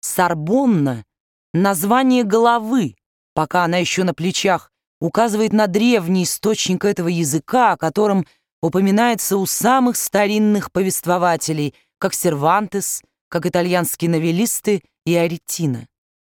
Сорбонна — название головы, пока она еще на плечах, указывает на древний источник этого языка, о котором упоминается у самых старинных повествователей, как Сервантес, как итальянские новеллисты и Аретино.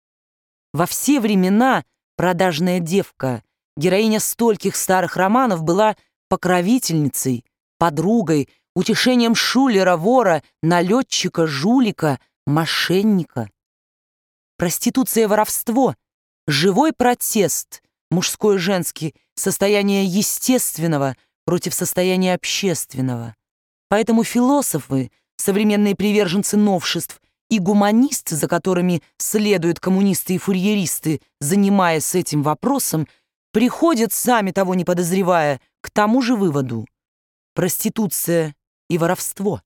Во все времена продажная девка, героиня стольких старых романов, была покровительницей, подругой, утешением шулера, вора, налетчика, жулика, мошенника. Проституция и воровство — живой протест, мужской и женский, состояние естественного против состояния общественного. Поэтому философы, современные приверженцы новшеств, и гуманисты, за которыми следуют коммунисты и фурьеристы, занимаясь этим вопросом, приходят, сами того не подозревая, к тому же выводу: проституция и воровство.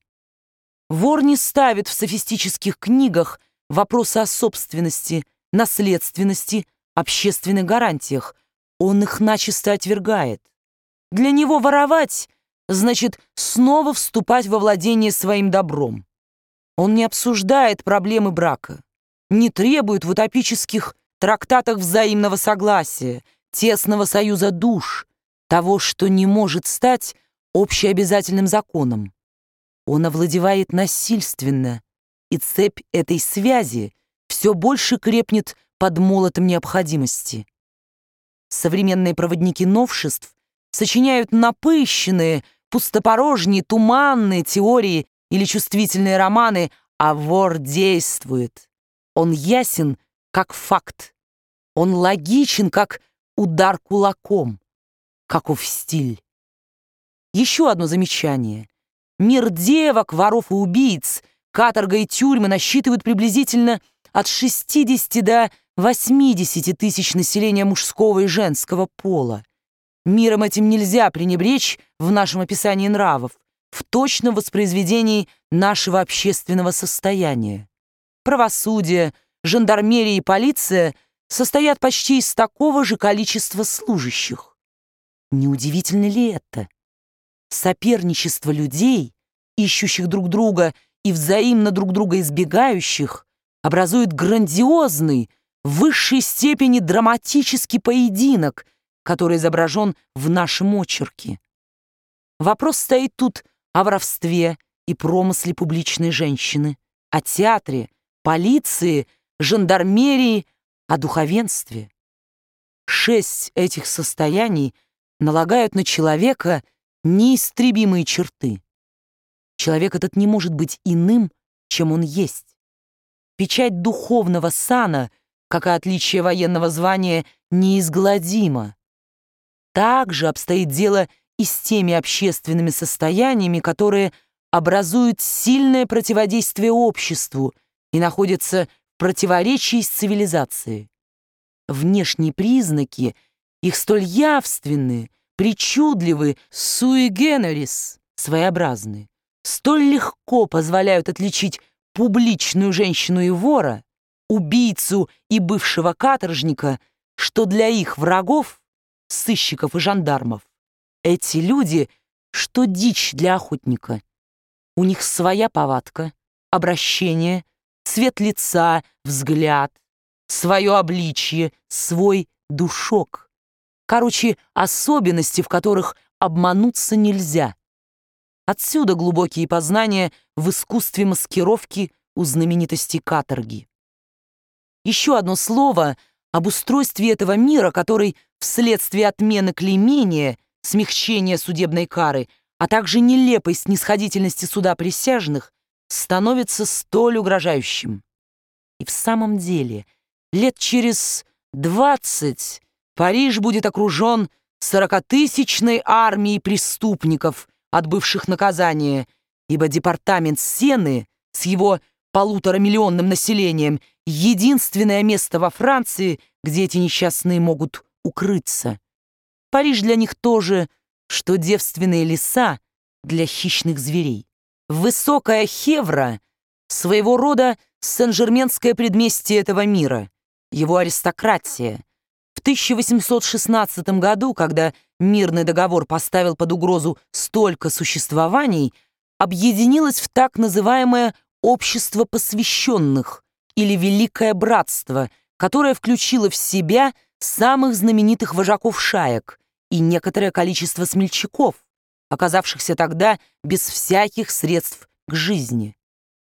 Вор не ставит в софистических книгах вопросы о собственности, наследственности, общественных гарантиях. Он их начисто отвергает. Для него воровать значит снова вступать во владение своим добром. Он не обсуждает проблемы брака, не требует в утопических трактатах взаимного согласия, тесного союза душ, того, что не может стать общеобязательным законом. Он овладевает насильственно, и цепь этой связи все больше крепнет под молотом необходимости. Современные проводники новшеств сочиняют напыщенные, пустопорожние, туманные теории или чувствительные романы, а вор действует. Он ясен, как факт. Он логичен, как удар кулаком, каков стиль. Еще одно замечание. Мир девок, воров и убийц, каторга и тюрьмы насчитывают приблизительно от 60 до 80 тысяч населения мужского и женского пола. Миром этим нельзя пренебречь в нашем описании нравов, в точном воспроизведении нашего общественного состояния. Правосудие, жандармерия и полиция состоят почти из такого же количества служащих. Неудивительно ли это? Соперничество людей, ищущих друг друга и взаимно друг друга избегающих, образует грандиозный, в высшей степени драматический поединок, который изображен в нашем очерке. Вопрос стоит тут о воровстве и промысле публичной женщины, о театре, полиции, жандармерии, о духовенстве. 6 этих состояний налагают на человека неистребимые черты. Человек этот не может быть иным, чем он есть. Печать духовного сана, как и отличие военного звания, неизгладима. Так же обстоит дело и с теми общественными состояниями, которые образуют сильное противодействие обществу и находятся в противоречии с цивилизацией. Внешние признаки их столь явственны, причудливы, sui generis, своеобразны, столь легко позволяют отличить публичную женщину и вора, убийцу и бывшего каторжника, что для их врагов, сыщиков и жандармов, эти люди, что дичь для охотника. У них своя повадка, обращение, цвет лица, взгляд, свое обличье, свой душок. Короче, особенности, в которых обмануться нельзя. Отсюда глубокие познания в искусстве маскировки у знаменитостей каторги. Еще одно слово об устройстве этого мира, который вследствие отмены клеймения, смягчения судебной кары, а также нелепой снисходительности суда присяжных, становится столь угрожающим. И в самом деле, лет через 20 Париж будет окружен 40-тысячной армией преступников, отбывших наказание, ибо департамент Сены с его 1,5-миллионным населением — единственное место во Франции, где эти несчастные могут укрыться. Париж для них тоже, что девственные леса для хищных зверей. Высокая Хевра — своего рода сен-жерменское предместье этого мира, его аристократия. В 1816 году, когда мирный договор поставил под угрозу столько существований, объединилось в так называемое «общество посвященных» или Великое Братство, которое включило в себя самых знаменитых вожаков шаек и некоторое количество смельчаков, оказавшихся тогда без всяких средств к жизни.